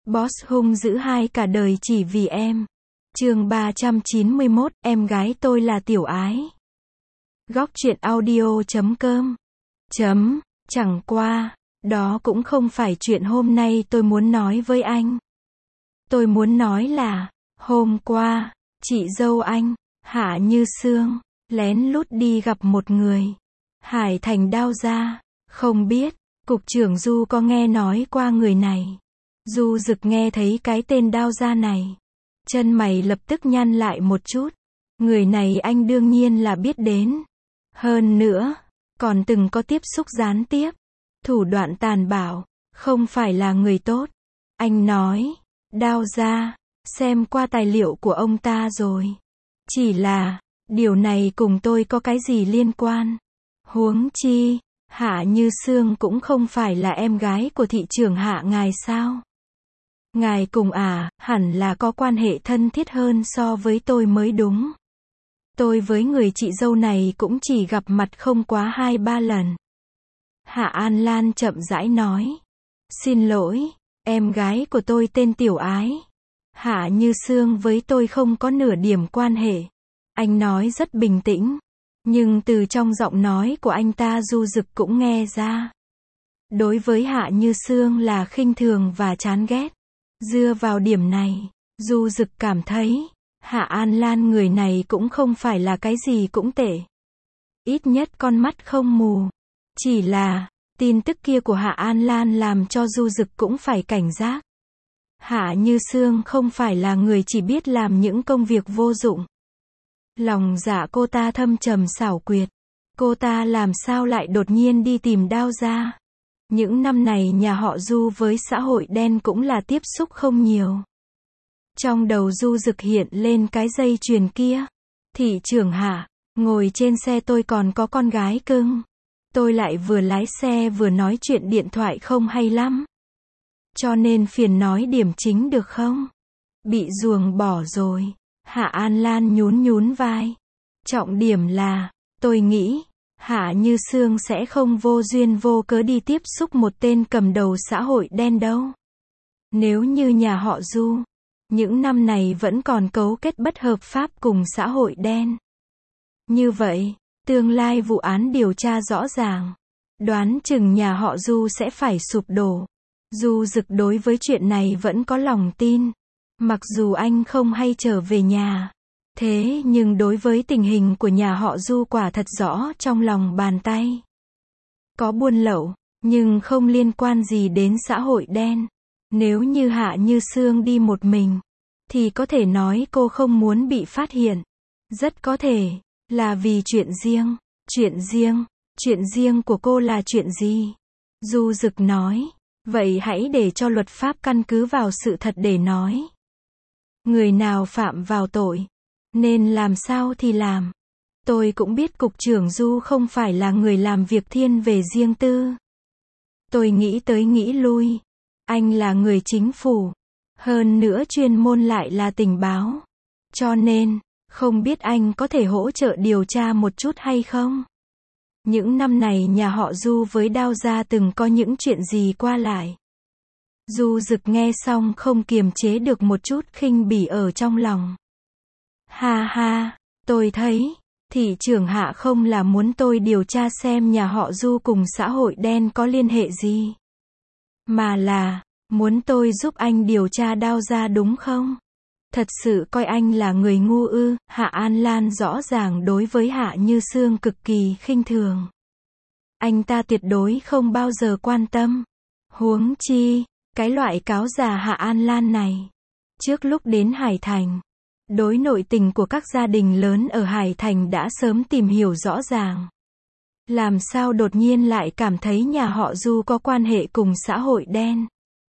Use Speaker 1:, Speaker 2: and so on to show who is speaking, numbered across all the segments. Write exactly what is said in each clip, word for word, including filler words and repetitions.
Speaker 1: Boss hung dữ hai cả đời chỉ vì em. Chương ba trăm chín mươi mốt, em gái tôi là Tiểu Ái. Góc truyện audio chấm com. Chấm, chẳng qua, đó cũng không phải chuyện hôm nay tôi muốn nói với anh. Tôi muốn nói là, hôm qua, chị dâu anh, Hạ Như Sương, lén lút đi gặp một người. Hải Thành Đao Gia, không biết, cục trưởng Du có nghe nói qua người này. Du Dực nghe thấy cái tên Đao Gia này. Chân mày lập tức nhăn lại một chút. Người này anh đương nhiên là biết đến. Hơn nữa, còn từng có tiếp xúc gián tiếp. Thủ đoạn tàn bạo, không phải là người tốt. Anh nói, Đao Gia, xem qua tài liệu của ông ta rồi. Chỉ là, điều này cùng tôi có cái gì liên quan? Huống chi, Hạ Như Sương cũng không phải là em gái của thị trưởng Hạ ngài sao? Ngài cùng à, hẳn là có quan hệ thân thiết hơn so với tôi mới đúng. Tôi với người chị dâu này cũng chỉ gặp mặt không quá hai ba lần. Hạ An Lan chậm rãi nói. Xin lỗi, em gái của tôi tên Tiểu Ái. Hạ Như Sương với tôi không có nửa điểm quan hệ. Anh nói rất bình tĩnh. Nhưng từ trong giọng nói của anh ta Du Dực cũng nghe ra. Đối với Hạ Như Sương là khinh thường và chán ghét. Dựa vào điểm này, Du Dực cảm thấy, Hạ An Lan người này cũng không phải là cái gì cũng tệ. Ít nhất con mắt không mù. Chỉ là, tin tức kia của Hạ An Lan làm cho Du Dực cũng phải cảnh giác. Hạ Như Sương không phải là người chỉ biết làm những công việc vô dụng. Lòng dạ cô ta thâm trầm xảo quyệt. Cô ta làm sao lại đột nhiên đi tìm Đao Gia? Những năm này nhà họ Du với xã hội đen cũng là tiếp xúc không nhiều. Trong đầu Du Dực hiện lên cái dây chuyền kia. Thị trưởng Hạ, ngồi trên xe tôi còn có con gái cưng. Tôi lại vừa lái xe vừa nói chuyện điện thoại không hay lắm. Cho nên phiền nói điểm chính được không? Bị ruồng bỏ rồi. Hạ An Lan nhún nhún vai. Trọng điểm là, tôi nghĩ, Hạ Như Sương sẽ không vô duyên vô cớ đi tiếp xúc một tên cầm đầu xã hội đen đâu. Nếu như nhà họ Du, những năm này vẫn còn cấu kết bất hợp pháp cùng xã hội đen. Như vậy, tương lai vụ án điều tra rõ ràng. Đoán chừng nhà họ Du sẽ phải sụp đổ. Du Dực đối với chuyện này vẫn có lòng tin. Mặc dù anh không hay trở về nhà. Thế nhưng đối với tình hình của nhà họ Du quả thật rõ trong lòng bàn tay. Có buôn lậu, nhưng không liên quan gì đến xã hội đen. Nếu như Hạ Như Sương đi một mình, thì có thể nói cô không muốn bị phát hiện. Rất có thể, là vì chuyện riêng. Chuyện riêng, chuyện riêng của cô là chuyện gì? Du Dực nói, vậy hãy để cho luật pháp căn cứ vào sự thật để nói. Người nào phạm vào tội, nên làm sao thì làm. Tôi cũng biết cục trưởng Du không phải là người làm việc thiên về riêng tư. Tôi nghĩ tới nghĩ lui. Anh là người chính phủ. Hơn nữa chuyên môn lại là tình báo. Cho nên, không biết anh có thể hỗ trợ điều tra một chút hay không? Những năm này nhà họ Du với Đao Gia từng có những chuyện gì qua lại. Du Dực nghe xong không kiềm chế được một chút khinh bỉ ở trong lòng. Ha ha, tôi thấy, thị trưởng Hạ không là muốn tôi điều tra xem nhà họ Du cùng xã hội đen có liên hệ gì. Mà là, muốn tôi giúp anh điều tra Đao Gia đúng không? Thật sự coi anh là người ngu ư? Hạ An Lan rõ ràng đối với Hạ Như Sương cực kỳ khinh thường. Anh ta tuyệt đối không bao giờ quan tâm. Huống chi, cái loại cáo già Hạ An Lan này. Trước lúc đến Hải Thành, đối nội tình của các gia đình lớn ở Hải Thành đã sớm tìm hiểu rõ ràng. Làm sao đột nhiên lại cảm thấy nhà họ Du có quan hệ cùng xã hội đen?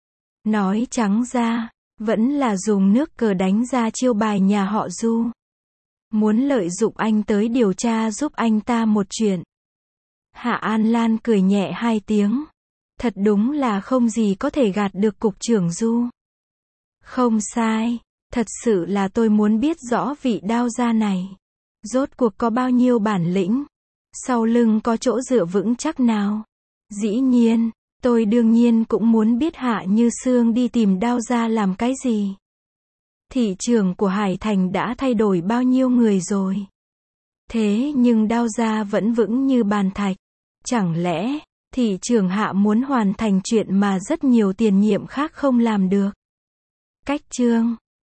Speaker 1: Nói trắng ra, vẫn là dùng nước cờ đánh ra chiêu bài nhà họ Du. Muốn lợi dụng anh tới điều tra giúp anh ta một chuyện. Hạ An Lan cười nhẹ hai tiếng. Thật đúng là không gì có thể gạt được cục trưởng Du. Không sai, thật sự là tôi muốn biết rõ vị Đao Gia này. Rốt cuộc có bao nhiêu bản lĩnh? Sau lưng có chỗ dựa vững chắc nào? Dĩ nhiên, Tôi đương nhiên cũng muốn biết Hạ Như Sương đi tìm Đao gia làm cái gì. Thị trường của Hải Thành đã thay đổi bao nhiêu người rồi. Thế nhưng Đao gia vẫn vững như bàn thạch. Chẳng lẽ, thị trường Hạ muốn hoàn thành chuyện mà rất nhiều tiền nhiệm khác không làm được? Cách chương